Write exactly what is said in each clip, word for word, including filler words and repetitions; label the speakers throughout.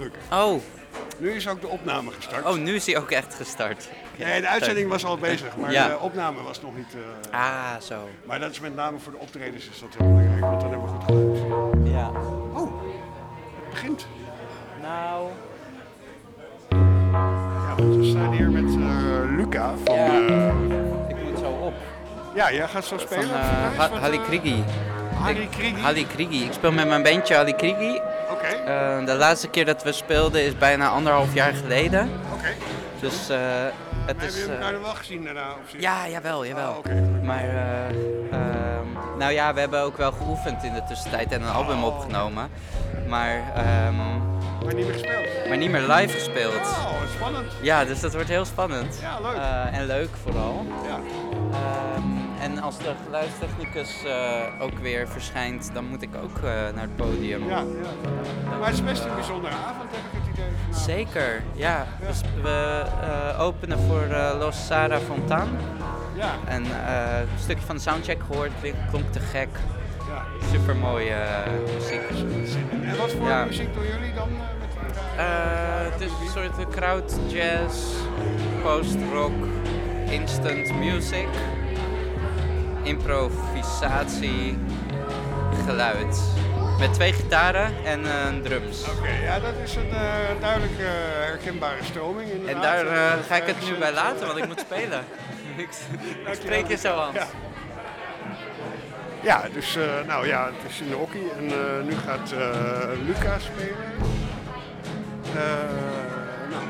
Speaker 1: drukken.
Speaker 2: Oh.
Speaker 1: Nu is ook de opname gestart.
Speaker 2: Oh, nu is hij ook echt gestart. Okay.
Speaker 1: Nee, de uitzending was al bezig, maar ja. de opname was nog niet... Uh,
Speaker 2: ah, zo.
Speaker 1: Maar dat is met name voor de optredens is dat heel belangrijk, want dan hebben we goed geluid.
Speaker 2: Ja.
Speaker 1: Oh, het begint.
Speaker 2: Nou...
Speaker 1: Ja, want we staan hier met uh, Luca van...
Speaker 2: Ja.
Speaker 1: Uh,
Speaker 2: ik moet zo op.
Speaker 1: Ja, jij gaat zo spelen?
Speaker 2: Van uh, ha- Halikrigi.
Speaker 1: Halikrigi?
Speaker 2: Halikrigi. Ik speel met mijn bandje Halikrigi.
Speaker 1: Oké.
Speaker 2: Okay. Uh, de laatste keer dat we speelden is bijna anderhalf jaar geleden.
Speaker 1: Oké. Okay.
Speaker 2: Dus uh, het
Speaker 1: maar
Speaker 2: is...
Speaker 1: Heb je elkaar
Speaker 2: uh,
Speaker 1: dan wel gezien daarna? Of
Speaker 2: ja, jawel, jawel.
Speaker 1: Oh, okay.
Speaker 2: Maar uh, uh, nou ja, we hebben ook wel geoefend in de tussentijd en een album
Speaker 1: oh.
Speaker 2: opgenomen. Maar... Um,
Speaker 1: maar niet meer gespeeld?
Speaker 2: Maar niet meer live gespeeld.
Speaker 1: Oh, spannend.
Speaker 2: Ja, dus dat wordt heel spannend.
Speaker 1: Ja, leuk.
Speaker 2: Uh, en leuk vooral.
Speaker 1: Ja.
Speaker 2: Um, en als de geluidstechnicus uh, ook weer verschijnt, dan moet ik ook uh, naar het podium.
Speaker 1: Ja, ja. Maar het is best een bijzondere avond, heb ik het idee. Vanavond.
Speaker 2: Zeker, ja. ja. Dus we uh, openen voor uh, Los Sara Fontan.
Speaker 1: Ja.
Speaker 2: En uh, een stukje van de soundcheck gehoord, klonk te gek.
Speaker 1: Ja.
Speaker 2: Super mooie uh, muziek.
Speaker 1: En wat voor ja. muziek doen jullie dan? Uh, met die, uh,
Speaker 2: uh, het is een soort crowd jazz, post-rock, instant music, improvisatie, geluid. Met twee gitaren en uh, drums.
Speaker 1: Oké, okay, ja, dat is een uh, duidelijk uh, herkenbare stroming inderdaad.
Speaker 2: En daar uh, ga ik het nu bij laten, want ik moet spelen. ik, ik spreek je zo aan.
Speaker 1: Ja. Ja, dus uh, nou ja, het is in de hockey en uh, nu gaat uh, Luca spelen. Uh, nou.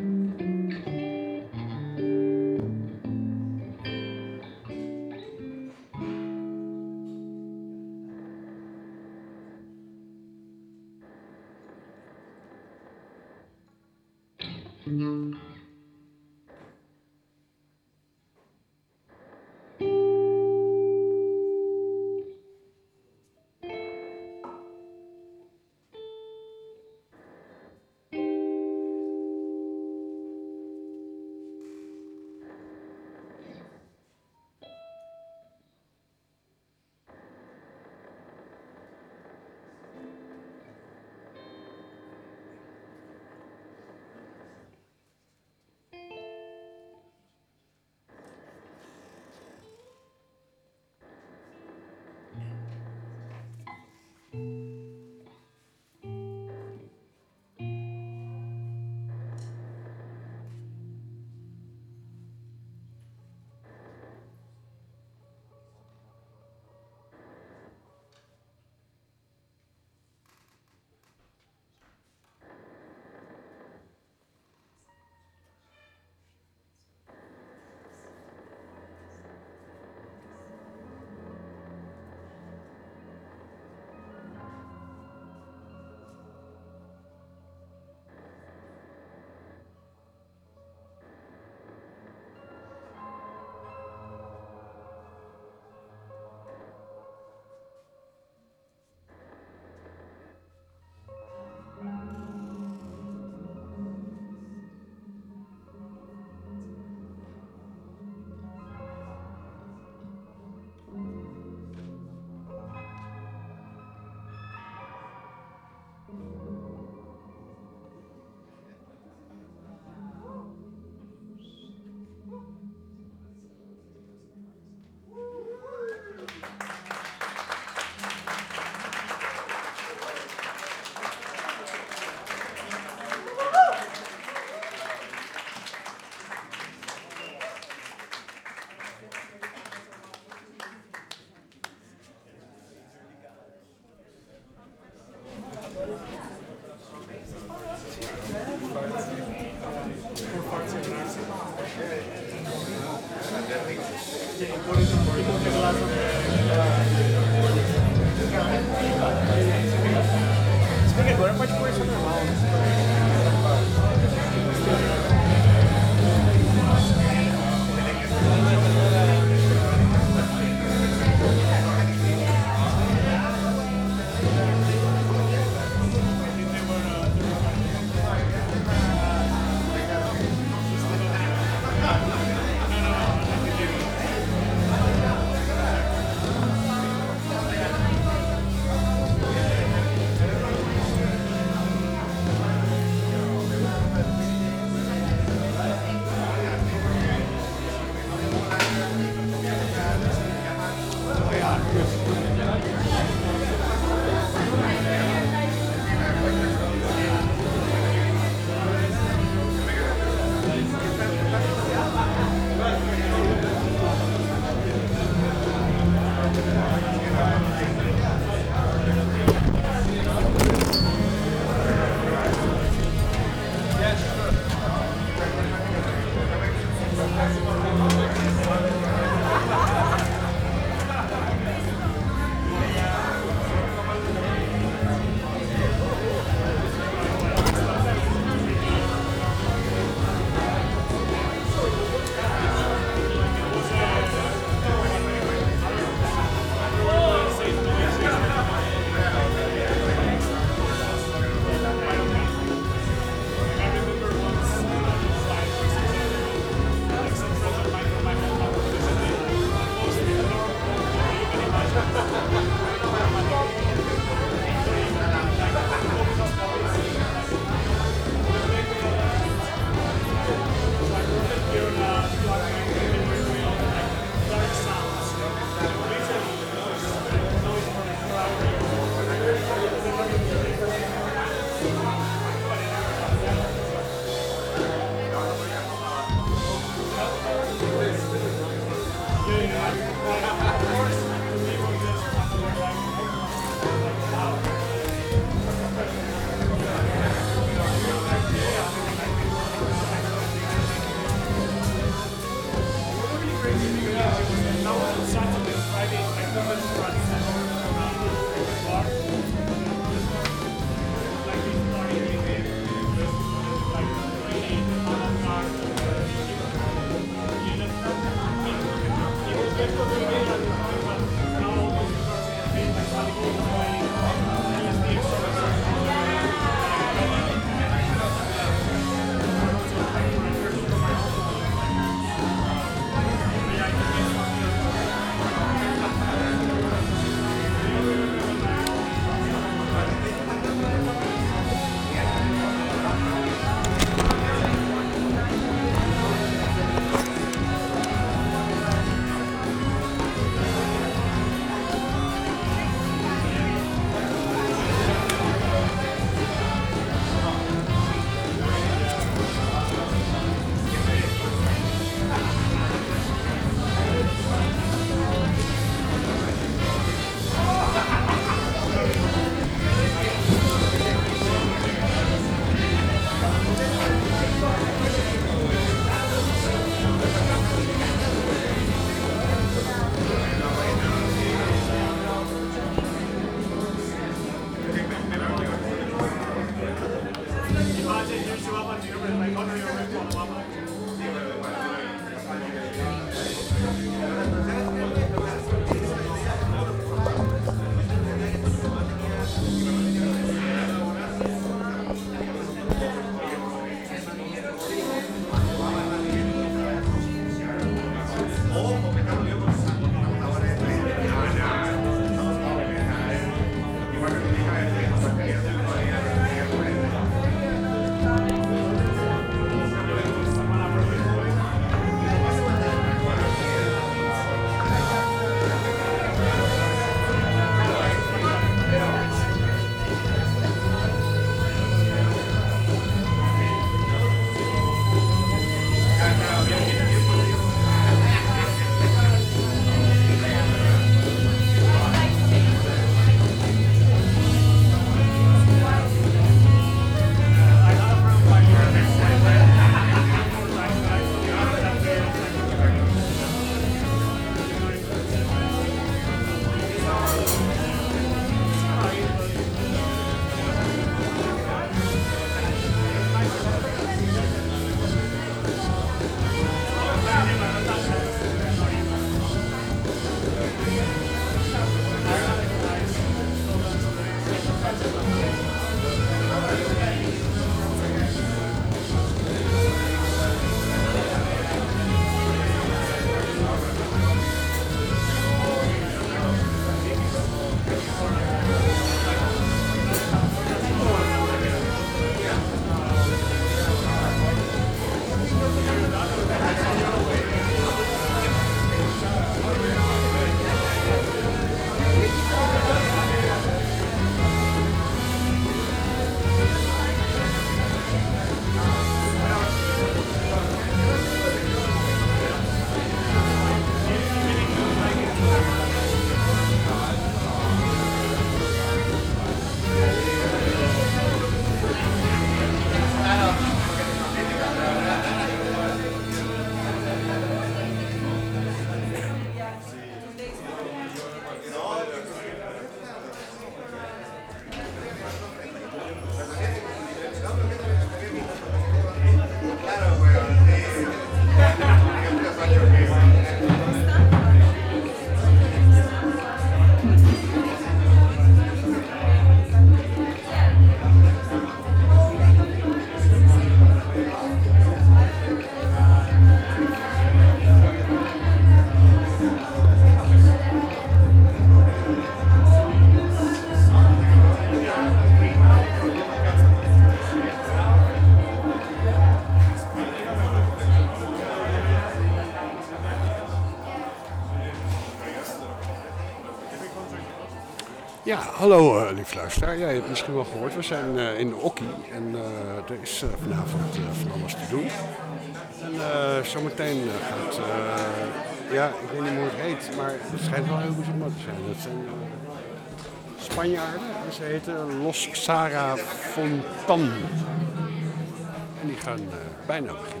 Speaker 1: Ja, hallo uh, lief luisteraar. Ja, je hebt het misschien wel gehoord. We zijn uh, in de Okkie en uh, er is uh, vanavond uh, van alles te doen. En uh, zometeen uh, gaat, uh, ja, ik weet niet meer hoe het heet, maar het schijnt wel heel bijzonder te zijn. Dat zijn uh, Spanjaarden en ze heten Los Xara Fontan. En die gaan uh, bijna beginnen.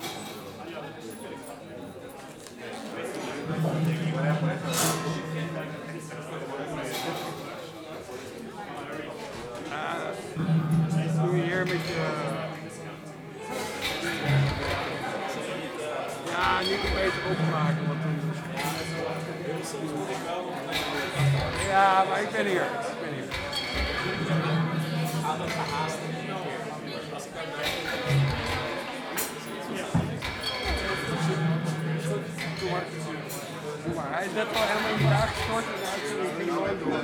Speaker 1: Doe je hier met je... Ja, niet een beetje openmaken, want dan... Ja, maar ik ben hier. Ik ben hier. Doe maar. Doe maar. Hij is net al helemaal in elkaar gestort en de uitzending ging nooit door.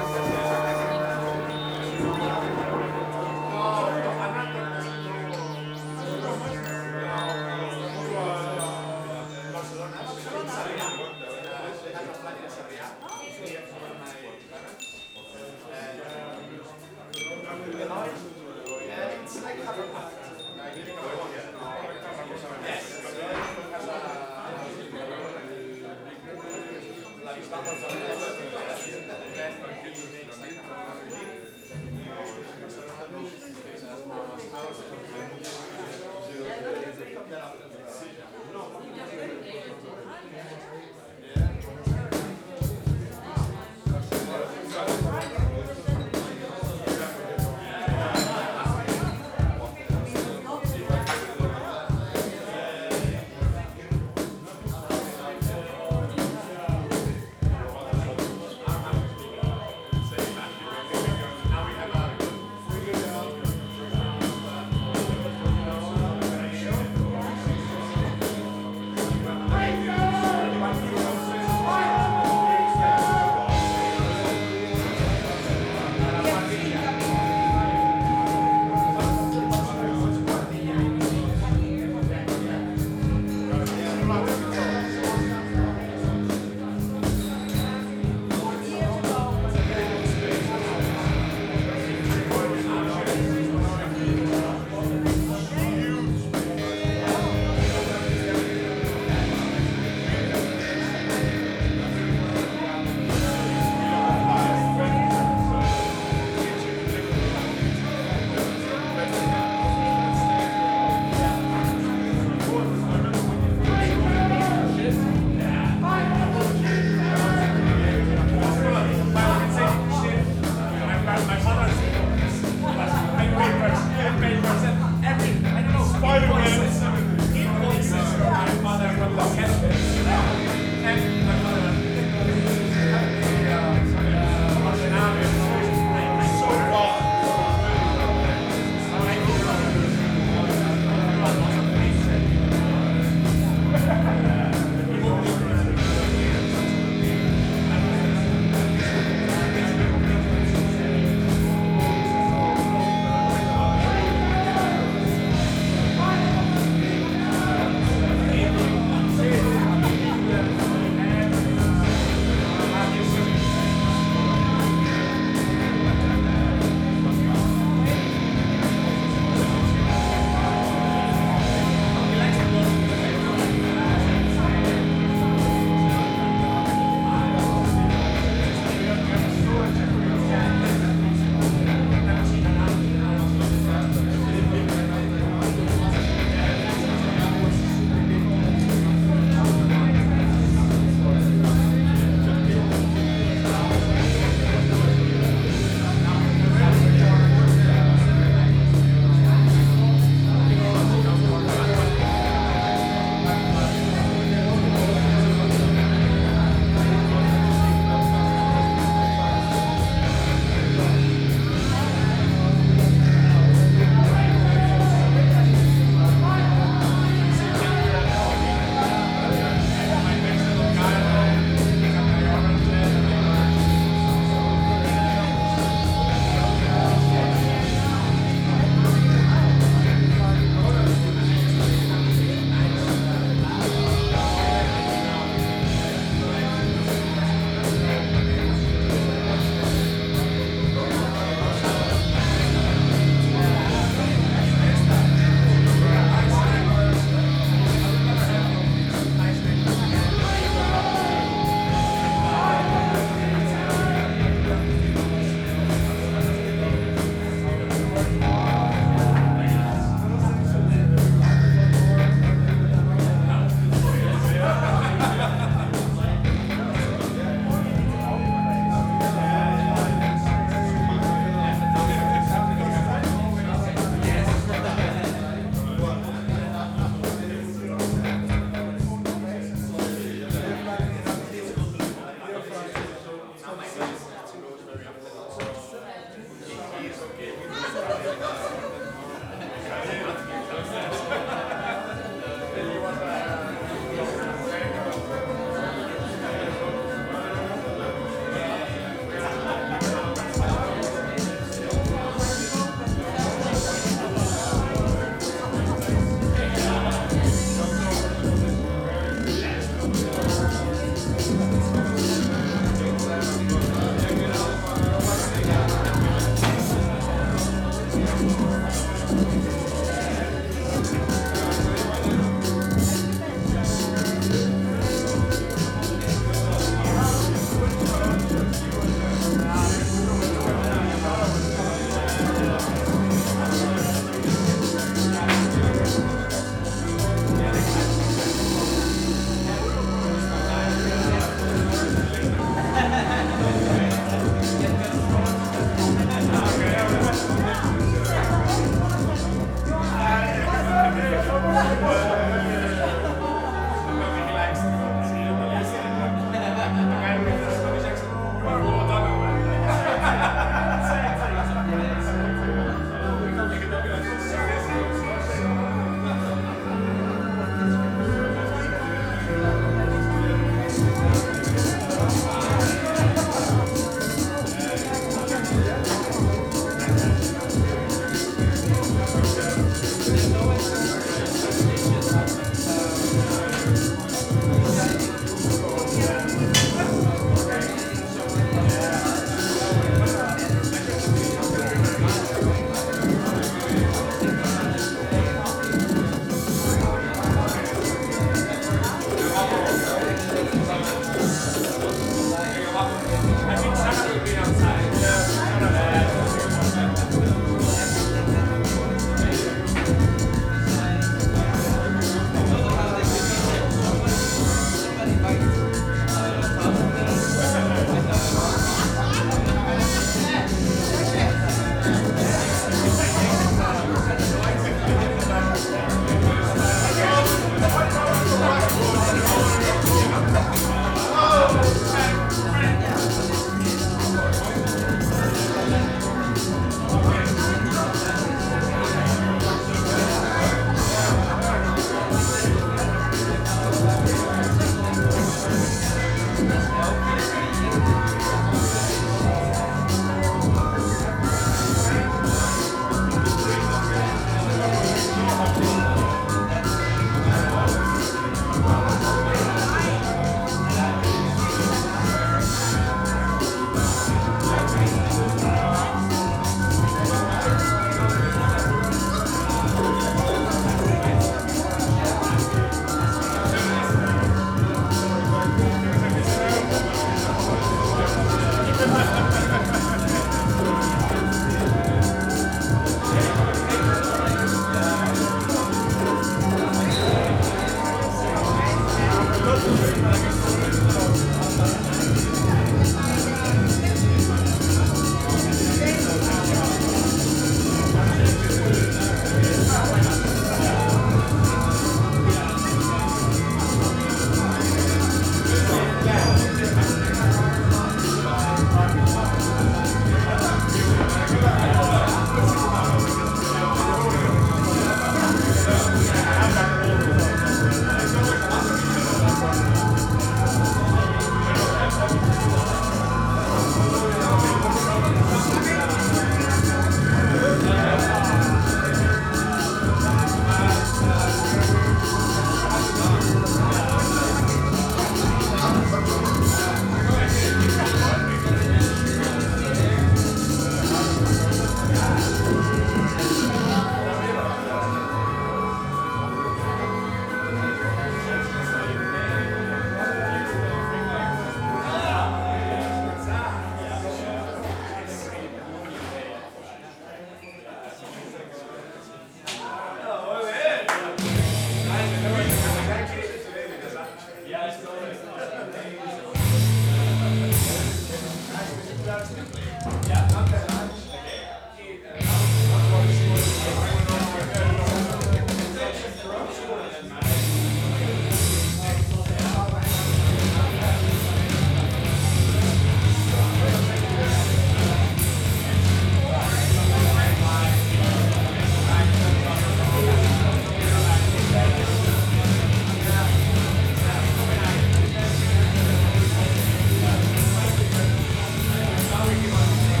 Speaker 3: Thank you.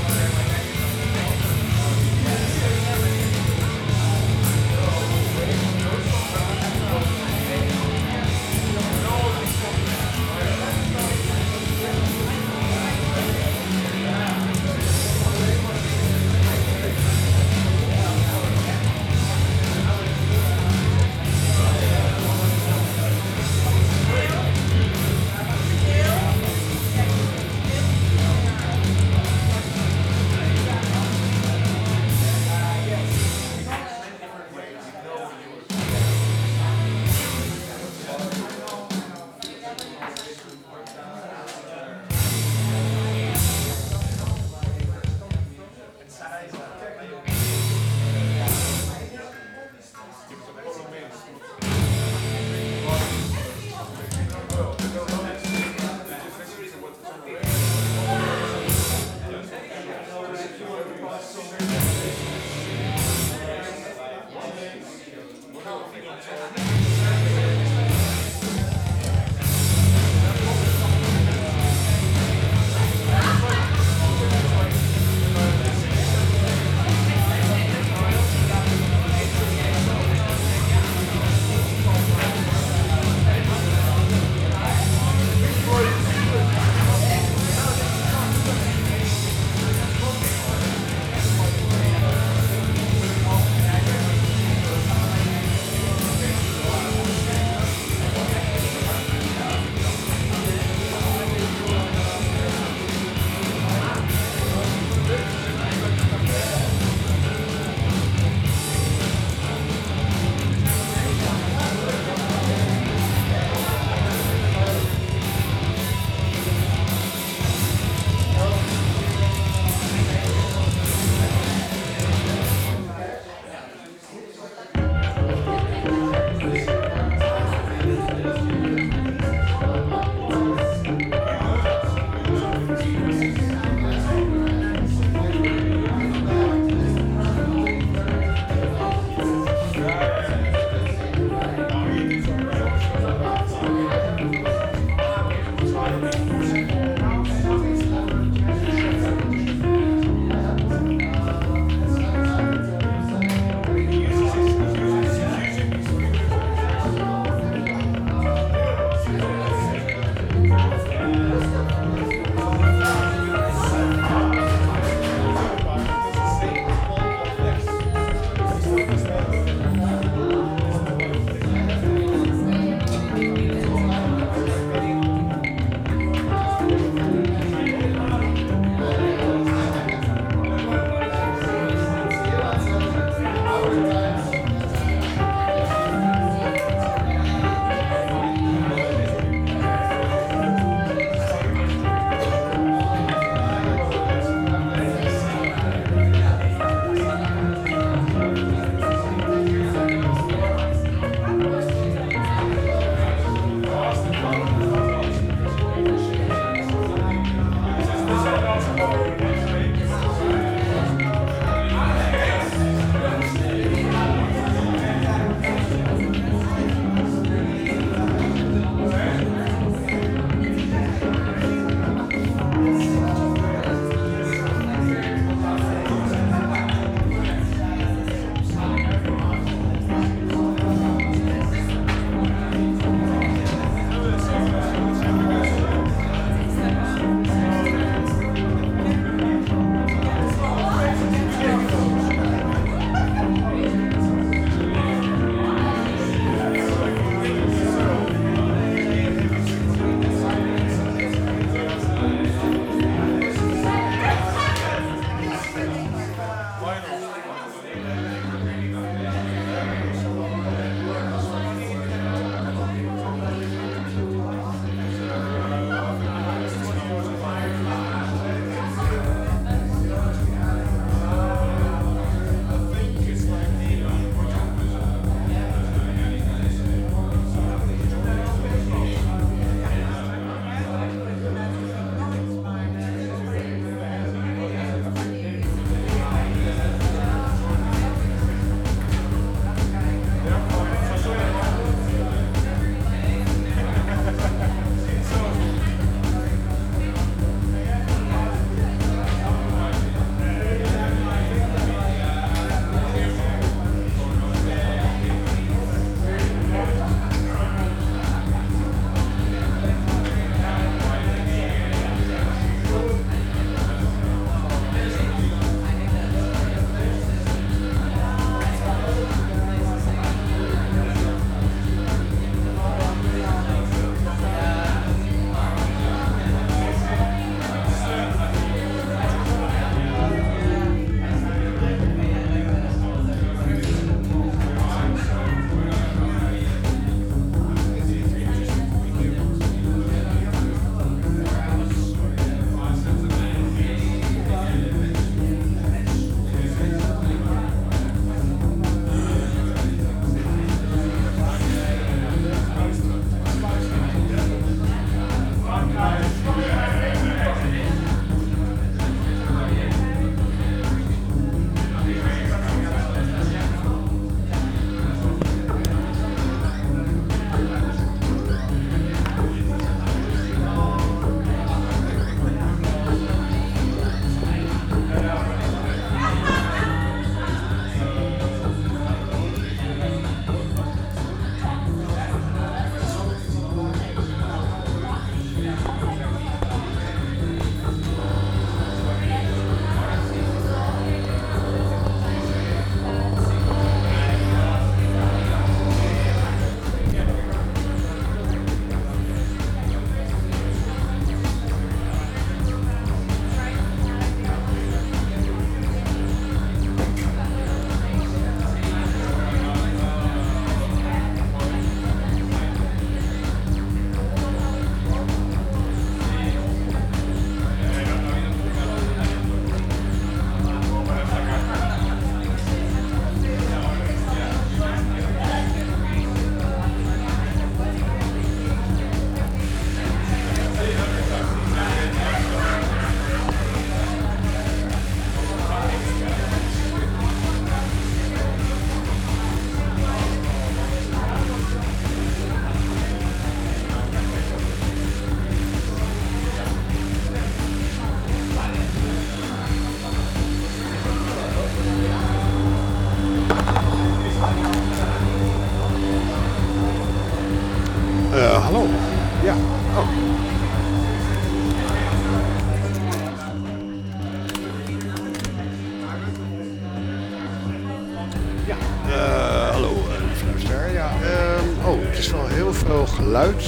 Speaker 1: heel veel geluid.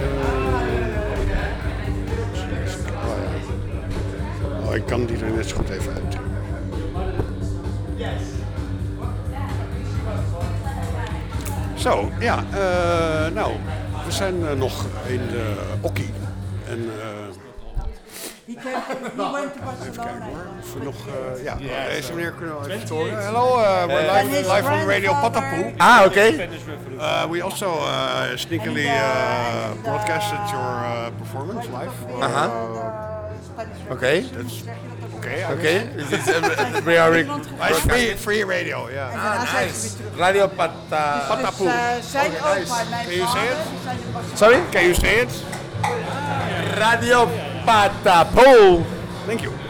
Speaker 1: Oh, ja. Oh, ik kan die er net zo goed even uit. Zo, ja, uh, nou, we zijn uh, nog in de Okkie. En uh, even kijken hoor, of we nog, uh, ja, yeah, deze meneer kunnen we even horen. Hello, uh, we're live, live on Radio Patapoe.
Speaker 3: Ah, okay.
Speaker 1: Uh, we also uh, sneakily uh, broadcasted your uh, performance live. Uh,
Speaker 3: uh-huh.
Speaker 1: Okay. That's okay.
Speaker 3: Okay. We are rec-
Speaker 1: it's free, free radio, yeah.
Speaker 3: Ah, nice. Radio Pata-
Speaker 1: Patapoe.
Speaker 4: Zijn
Speaker 1: okay,
Speaker 4: ook
Speaker 1: nice.
Speaker 4: mijn
Speaker 1: Can you say it?
Speaker 3: Sorry?
Speaker 1: Can you say it?
Speaker 3: Radio Patapoe.
Speaker 1: Thank you.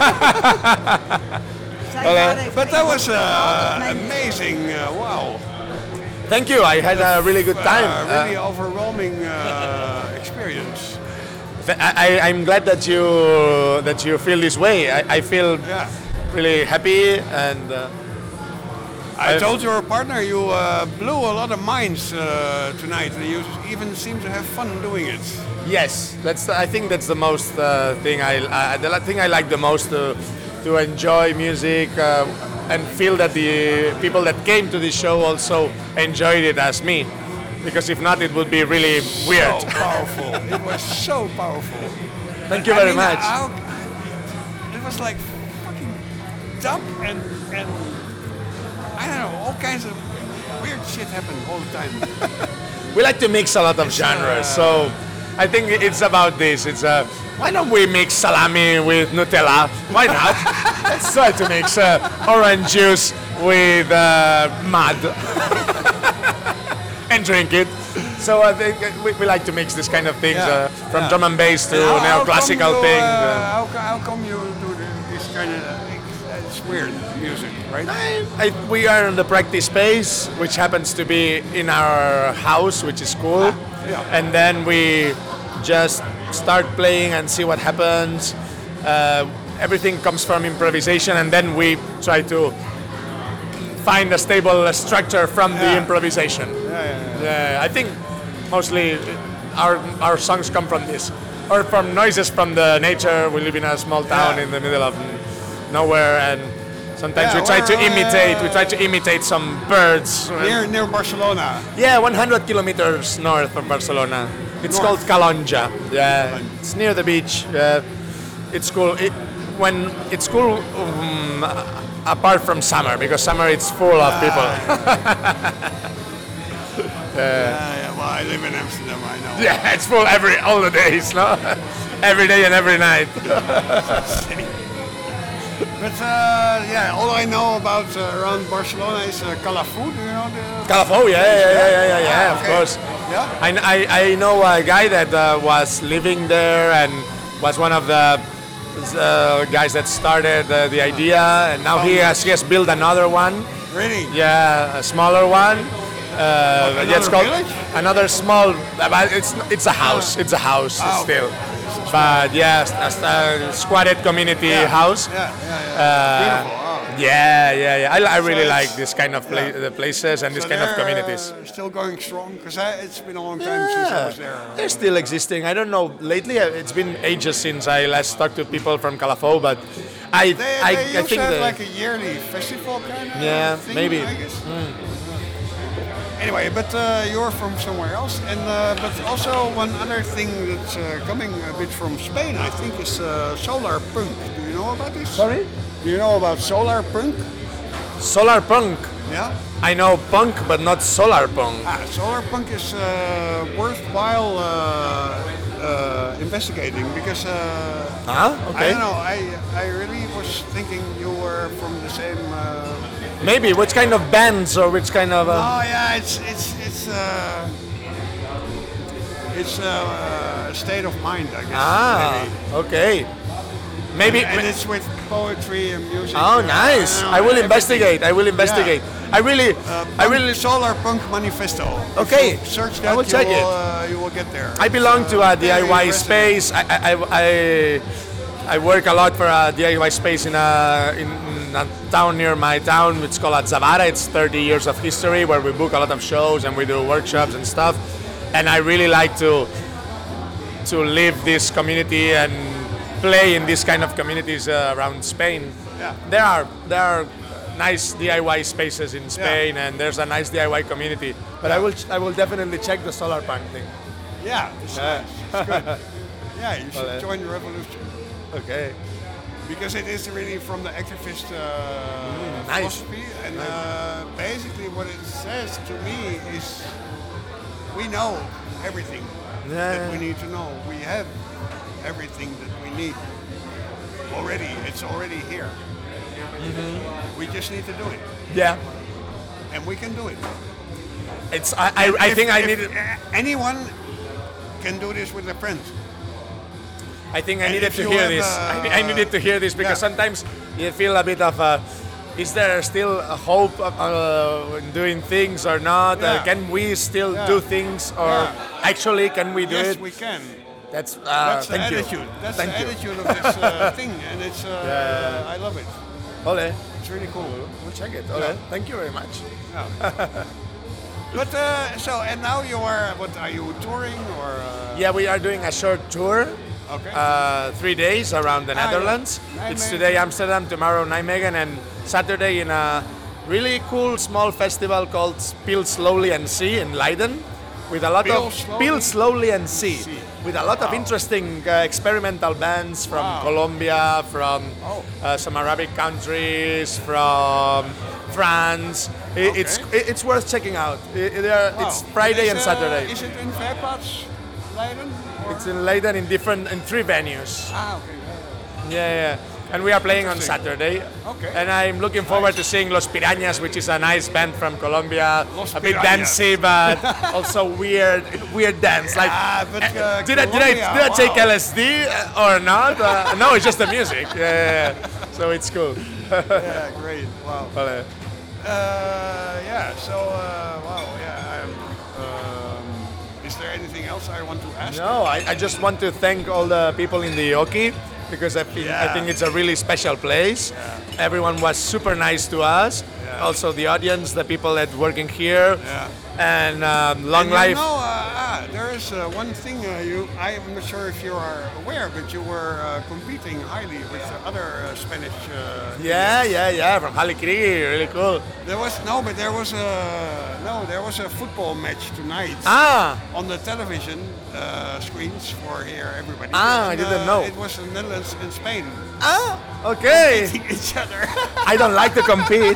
Speaker 3: Okay.
Speaker 1: But that was uh, amazing. Uh, wow.
Speaker 3: Thank you. I had a really good time.
Speaker 1: Uh, really
Speaker 3: uh,
Speaker 1: overwhelming uh, experience.
Speaker 3: I, I'm glad that you that you feel this way. I, I feel
Speaker 1: yeah.
Speaker 3: really happy and. Uh,
Speaker 1: I told your partner you uh, blew a lot of minds uh, tonight. You even seem to have fun doing it.
Speaker 3: Yes, that's. I think that's the most uh, thing I. Uh, the thing I like the most to to enjoy music uh, and feel that the people that came to this show also enjoyed it as me. Because if not, it would be really weird.
Speaker 1: So powerful. It was so powerful.
Speaker 3: Thank you
Speaker 1: I
Speaker 3: very
Speaker 1: mean,
Speaker 3: much.
Speaker 1: How, it was like fucking dumb and and I don't know, all kinds of weird shit happened all the time.
Speaker 3: We like to mix a lot of
Speaker 1: it's,
Speaker 3: genres,
Speaker 1: uh,
Speaker 3: so I think it's about this. It's uh, why don't we mix salami with Nutella? Why not? Let's try to mix uh, orange juice with uh, mud. And drink it. So I think we, we like to mix this kind of things,
Speaker 1: yeah,
Speaker 3: uh, from
Speaker 1: yeah.
Speaker 3: drum and bass to
Speaker 1: how,
Speaker 3: neoclassical
Speaker 1: how
Speaker 3: things.
Speaker 1: Uh,
Speaker 3: Uh,
Speaker 1: how, how come you do this kind of uh, it's weird music, right?
Speaker 3: I, I, we are in the practice space, which happens to be in our house, which is cool.
Speaker 1: Ah, yeah.
Speaker 3: And then we just start playing and see what happens. Uh, everything comes from improvisation, and then we try to find a stable structure from
Speaker 1: yeah.
Speaker 3: the improvisation.
Speaker 1: Yeah, yeah, yeah.
Speaker 3: Yeah, I think mostly our our songs come from this, or from noises from the nature. We live in a small town
Speaker 1: Yeah.
Speaker 3: in the middle of nowhere, and sometimes
Speaker 1: Yeah,
Speaker 3: we try to
Speaker 1: where, uh,
Speaker 3: imitate. We try to imitate some birds.
Speaker 1: Near near Barcelona.
Speaker 3: Yeah, one hundred kilometers north of Barcelona. It's
Speaker 1: North.
Speaker 3: called Calonja. Yeah, it's near the beach. Yeah, it's cool. It, when it's cool, um, apart from summer, because summer it's full of people.
Speaker 1: Yeah, yeah, well, I live in Amsterdam, I know.
Speaker 3: Yeah, it's full every all the days, no? Every day and every night.
Speaker 1: But uh, yeah, all I know about uh, around Barcelona is uh, Calafou. Do you know the?
Speaker 3: Calafou, yeah, yeah, yeah, yeah, yeah, yeah,
Speaker 1: Ah,
Speaker 3: of
Speaker 1: okay.
Speaker 3: course.
Speaker 1: Yeah.
Speaker 3: I, I, I know a guy that uh, was living there and was one of the uh, guys that started uh, the idea, and now he has he has built another one.
Speaker 1: Really?
Speaker 3: Yeah, a smaller one. Uh,
Speaker 1: What,
Speaker 3: yeah, it's
Speaker 1: another
Speaker 3: called
Speaker 1: village?
Speaker 3: another small. But it's it's a house. It's a house
Speaker 1: Ah, okay.
Speaker 3: still. But yeah, a, a squatted community
Speaker 1: Yeah.
Speaker 3: house.
Speaker 1: Yeah, yeah, yeah.
Speaker 3: Uh,
Speaker 1: Beautiful. Oh.
Speaker 3: Yeah, yeah, yeah. I, I really
Speaker 1: it's-
Speaker 3: like this kind of pla-
Speaker 1: yeah.
Speaker 3: the places and this
Speaker 1: So
Speaker 3: kind of
Speaker 1: they're,
Speaker 3: communities.
Speaker 1: Uh, still going strong because it's been a long time since I was there.
Speaker 3: They're still existing. I don't know. Lately, uh, it's been ages since I last talked to people from Calafou, but I,
Speaker 1: They,
Speaker 3: I,
Speaker 1: they
Speaker 3: I
Speaker 1: used
Speaker 3: think
Speaker 1: to have
Speaker 3: the-
Speaker 1: like a yearly festival kind of
Speaker 3: Yeah,
Speaker 1: thing,
Speaker 3: maybe.
Speaker 1: I guess. Anyway, but uh, you're from somewhere else, and uh, but also one other thing that's uh, coming a bit from Spain, I think, is uh, solar punk. Do you know about this?
Speaker 3: Sorry?
Speaker 1: Do you know about solar punk?
Speaker 3: solar punk.
Speaker 1: Yeah.
Speaker 3: I know punk, but not solar punk.
Speaker 1: Ah, solar punk is uh, worthwhile uh, uh, investigating because uh,
Speaker 3: Ah,
Speaker 1: I
Speaker 3: okay.
Speaker 1: don't know. I I really was thinking you were from the same. Uh,
Speaker 3: Maybe which kind of bands or which kind of? Uh,
Speaker 1: Oh yeah, it's it's it's uh, it's uh, a state of mind, I guess.
Speaker 3: ah,
Speaker 1: maybe.
Speaker 3: okay. Maybe.
Speaker 1: And it's with poetry and music.
Speaker 3: Oh,
Speaker 1: uh,
Speaker 3: nice!
Speaker 1: don't know,
Speaker 3: I will
Speaker 1: everything.
Speaker 3: investigate. I will investigate. I really,
Speaker 1: Uh,
Speaker 3: I
Speaker 1: punk-
Speaker 3: really.
Speaker 1: Solar Punk Manifesto. If
Speaker 3: Okay,
Speaker 1: you search
Speaker 3: I
Speaker 1: that.
Speaker 3: will
Speaker 1: you
Speaker 3: check
Speaker 1: will,
Speaker 3: it.
Speaker 1: Uh, you will get there.
Speaker 3: I belong to a
Speaker 1: Uh, very
Speaker 3: D I Y
Speaker 1: resonant.
Speaker 3: space. I, I, I, I work a lot for a D I Y space in a, in a town near my town. It's called Atzavara. It's thirty years of history where we book a lot of shows and we do workshops and stuff. and I really like to to live this community and play in these kind of communities uh, around Spain.
Speaker 1: Yeah.
Speaker 3: There are there are nice D I Y spaces in Spain, and there's a nice D I Y community. But I will ch- I will definitely check the solar punk thing.
Speaker 1: Yeah, it's, nice. It's good. Yeah, you should
Speaker 3: Well, uh,
Speaker 1: join the revolution.
Speaker 3: Okay.
Speaker 1: Because it is really from the activist uh,
Speaker 3: nice.
Speaker 1: philosophy, and uh, basically what it says to me is we know everything that
Speaker 3: Yeah.
Speaker 1: we need to know. We have everything that we need already. It's already here. We just need to do it,
Speaker 3: Yeah.
Speaker 1: and we can do it.
Speaker 3: It's I I, I
Speaker 1: If-
Speaker 3: think I
Speaker 1: if
Speaker 3: need
Speaker 1: anyone can do this with a friend.
Speaker 3: I think I
Speaker 1: And
Speaker 3: needed
Speaker 1: if
Speaker 3: to
Speaker 1: you
Speaker 3: hear
Speaker 1: have,
Speaker 3: this.
Speaker 1: uh,
Speaker 3: I, I needed to hear this because
Speaker 1: yeah.
Speaker 3: sometimes you feel a bit of a. Is there still a hope of, uh, in doing things or not? Uh,
Speaker 1: Yeah.
Speaker 3: can we still
Speaker 1: Yeah.
Speaker 3: do things or
Speaker 1: Yeah.
Speaker 3: actually can we do
Speaker 1: Yes,
Speaker 3: it?
Speaker 1: we can.
Speaker 3: That's uh,
Speaker 1: That's the
Speaker 3: thank you.
Speaker 1: attitude. That's
Speaker 3: thank
Speaker 1: the
Speaker 3: you.
Speaker 1: attitude of this uh, thing, and it's. Uh,
Speaker 3: Yeah.
Speaker 1: I love it.
Speaker 3: Ole,
Speaker 1: It's really cool.
Speaker 3: we'll check it. Ole,
Speaker 1: Yeah.
Speaker 3: thank you very much.
Speaker 1: But uh, so, and now you are. What are you touring or? Uh,
Speaker 3: Yeah, we are doing a short tour.
Speaker 1: Okay.
Speaker 3: Uh, three days around the
Speaker 1: Ah, yeah.
Speaker 3: Netherlands.
Speaker 1: Nijmegen.
Speaker 3: It's today Amsterdam, tomorrow Nijmegen, and Saturday in a really cool small festival called Peel Slowly and See in Leiden, with a lot
Speaker 1: Peel
Speaker 3: of
Speaker 1: Slowly?
Speaker 3: Peel Slowly and See,
Speaker 1: See.
Speaker 3: with a lot of
Speaker 1: Wow.
Speaker 3: interesting uh, experimental bands from
Speaker 1: Wow.
Speaker 3: Colombia, from
Speaker 1: Oh.
Speaker 3: uh, some Arabic countries, from France. I- It's
Speaker 1: Okay.
Speaker 3: i- it's worth checking out. I- I- there-
Speaker 1: Wow.
Speaker 3: It's Friday and
Speaker 1: is, uh,
Speaker 3: Saturday.
Speaker 1: Is it in Verplaats, Leiden? or-
Speaker 3: It's in Leiden in different in three venues.
Speaker 1: Ah, okay.
Speaker 3: Yeah, yeah. And we are playing on
Speaker 1: Interesting.
Speaker 3: Saturday.
Speaker 1: Okay.
Speaker 3: And I'm looking forward to seeing Los Pirañas, which is a nice band from Colombia.
Speaker 1: Los
Speaker 3: a bit
Speaker 1: Pirañas.
Speaker 3: dancey, but also weird, weird dance. Like,
Speaker 1: Ah, but, uh,
Speaker 3: did I did I
Speaker 1: Colombia,
Speaker 3: did I take
Speaker 1: wow.
Speaker 3: L S D or not? Uh, no, it's just the music. Yeah, yeah, yeah. So it's cool.
Speaker 1: Yeah, great. Wow.
Speaker 3: Well, uh,
Speaker 1: Uh, yeah. So, uh, wow. Yeah. I'm, um, is there anything else I want to ask?
Speaker 3: No, I, I just want to thank all the people in the Oki because I, think I
Speaker 1: Yeah.
Speaker 3: think it's a really special place. Everyone was super nice to us.
Speaker 1: Yeah.
Speaker 3: Also the audience, the people that working here,
Speaker 1: Yeah.
Speaker 3: and um, long
Speaker 1: And
Speaker 3: life.
Speaker 1: You know, uh, ah, there is uh, one thing uh, you. I am not sure if you are aware, but you were uh, competing highly with uh, other uh, Spanish. Uh,
Speaker 3: Yeah, yeah, yeah, from Halikri, really cool.
Speaker 1: There was no, but there was a no. There was a football match tonight
Speaker 3: Ah,
Speaker 1: on the television uh, screens for here everybody.
Speaker 3: Ah, I
Speaker 1: And,
Speaker 3: didn't
Speaker 1: uh,
Speaker 3: know.
Speaker 1: It was the Netherlands and Spain
Speaker 3: ah, okay.
Speaker 1: beating each other.
Speaker 3: I don't like to compete,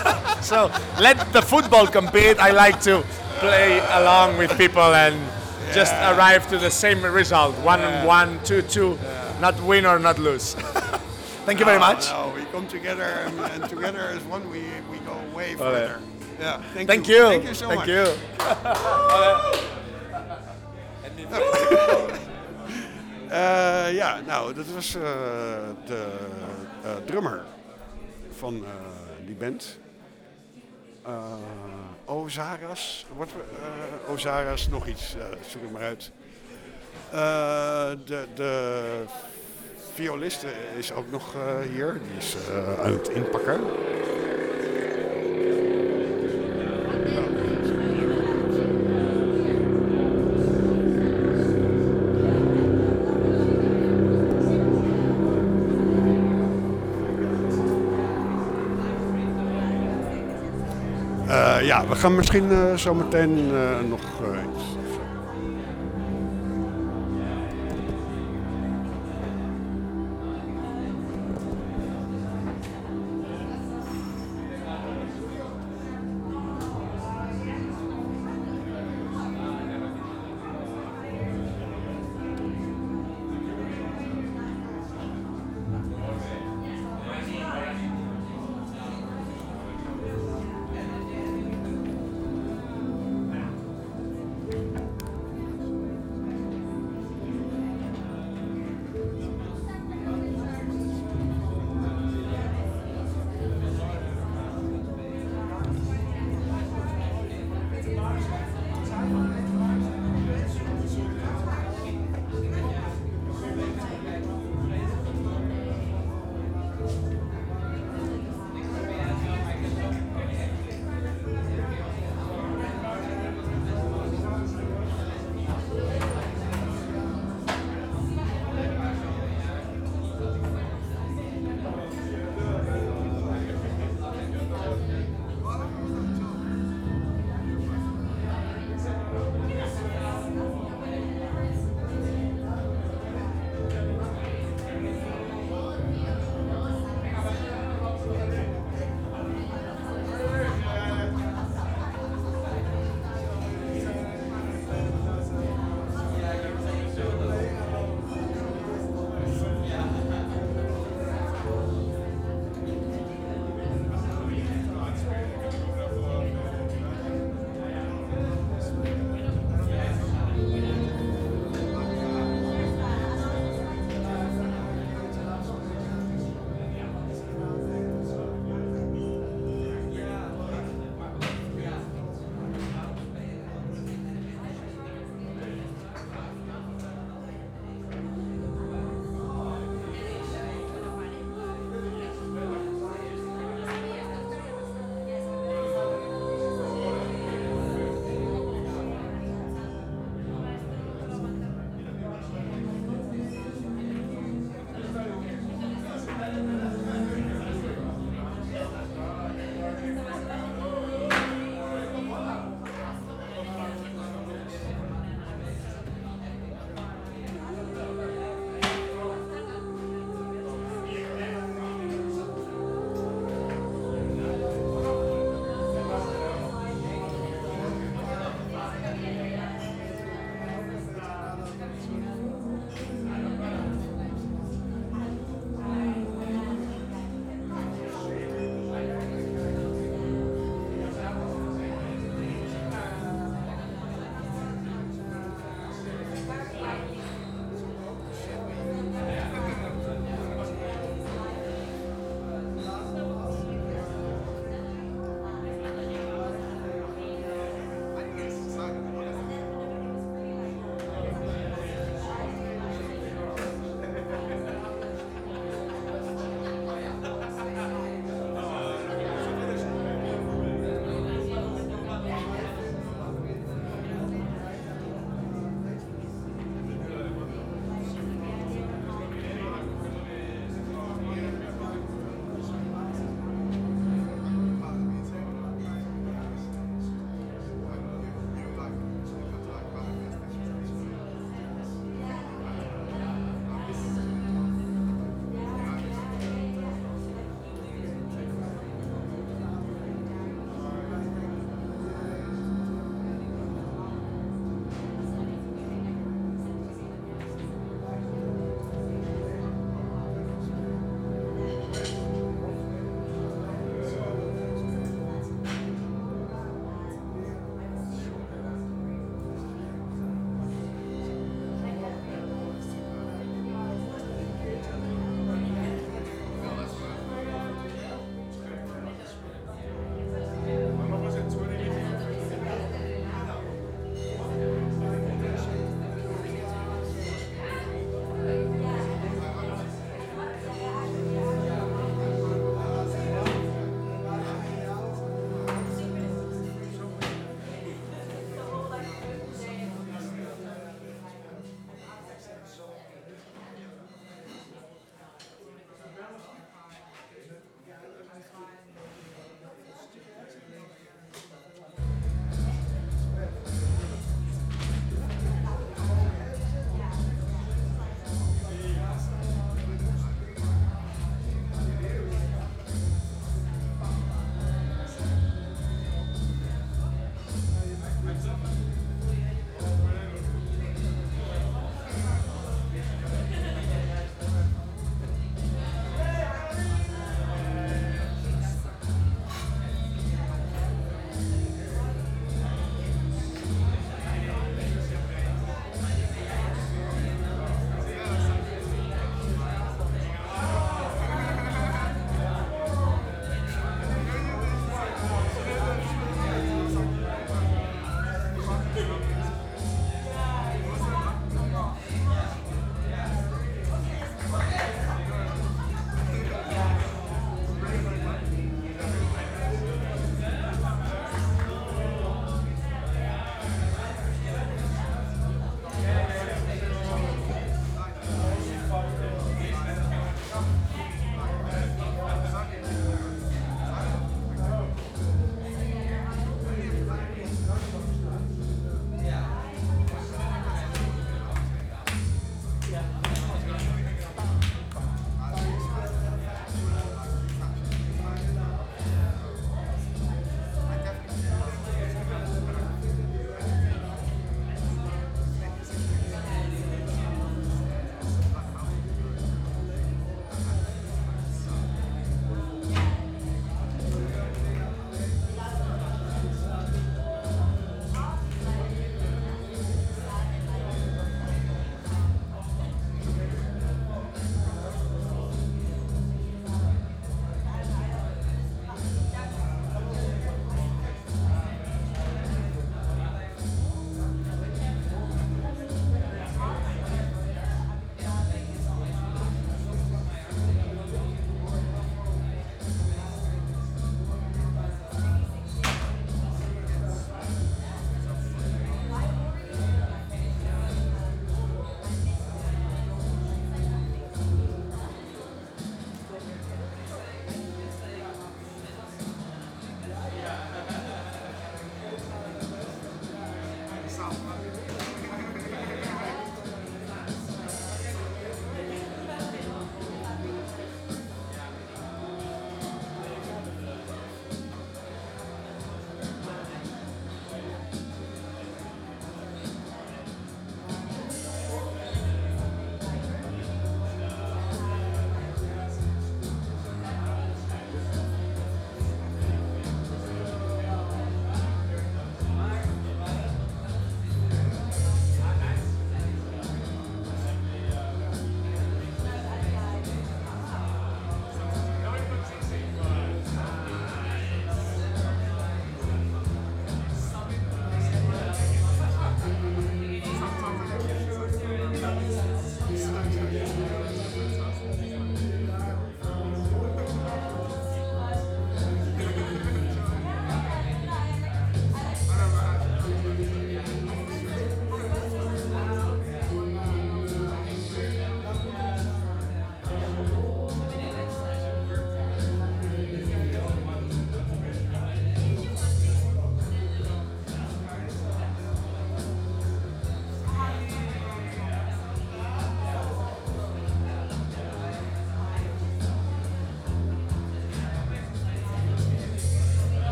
Speaker 3: so let the football compete. I like to play along with people and just
Speaker 1: Yeah.
Speaker 3: arrive to the same result: one and
Speaker 1: Yeah.
Speaker 3: one, two two, not win or not lose. Thank you very
Speaker 1: No,
Speaker 3: much.
Speaker 1: No, we come together and, and together as one. We we go way
Speaker 3: All right.
Speaker 1: further. Yeah. Thank,
Speaker 3: Thank
Speaker 1: you.
Speaker 3: you.
Speaker 1: Thank you so
Speaker 3: Thank
Speaker 1: much.
Speaker 3: you.
Speaker 1: Eh, ja, nou, dat was eh, de eh, drummer van eh, die band. Eh, Ozaras. Wat, eh, Ozaras, nog iets, eh, zoek het maar uit. Eh, de, de violiste is ook nog eh, hier, die is eh, aan het inpakken. Eh, ja, we gaan misschien eh, zo meteen eh, nog eh, iets.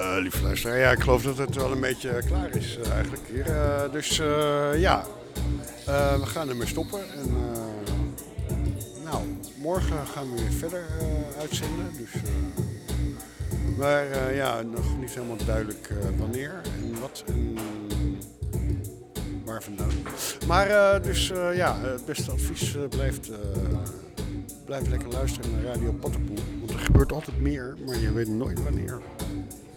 Speaker 1: Uh, lieve luisteraar, ja, ik geloof dat het wel een beetje klaar is uh, eigenlijk hier. Uh, dus uh, ja, uh, we gaan ermee stoppen. En, uh, nou, morgen gaan we weer verder uh, uitzenden. Dus, uh, maar uh, ja, nog niet helemaal duidelijk uh, wanneer en wat en waar vandaan. Maar uh, dus uh, ja, het beste advies uh, blijft... Uh, Blijf lekker luisteren naar Radio Pattenpoel, want er gebeurt altijd meer, maar je weet nooit wanneer.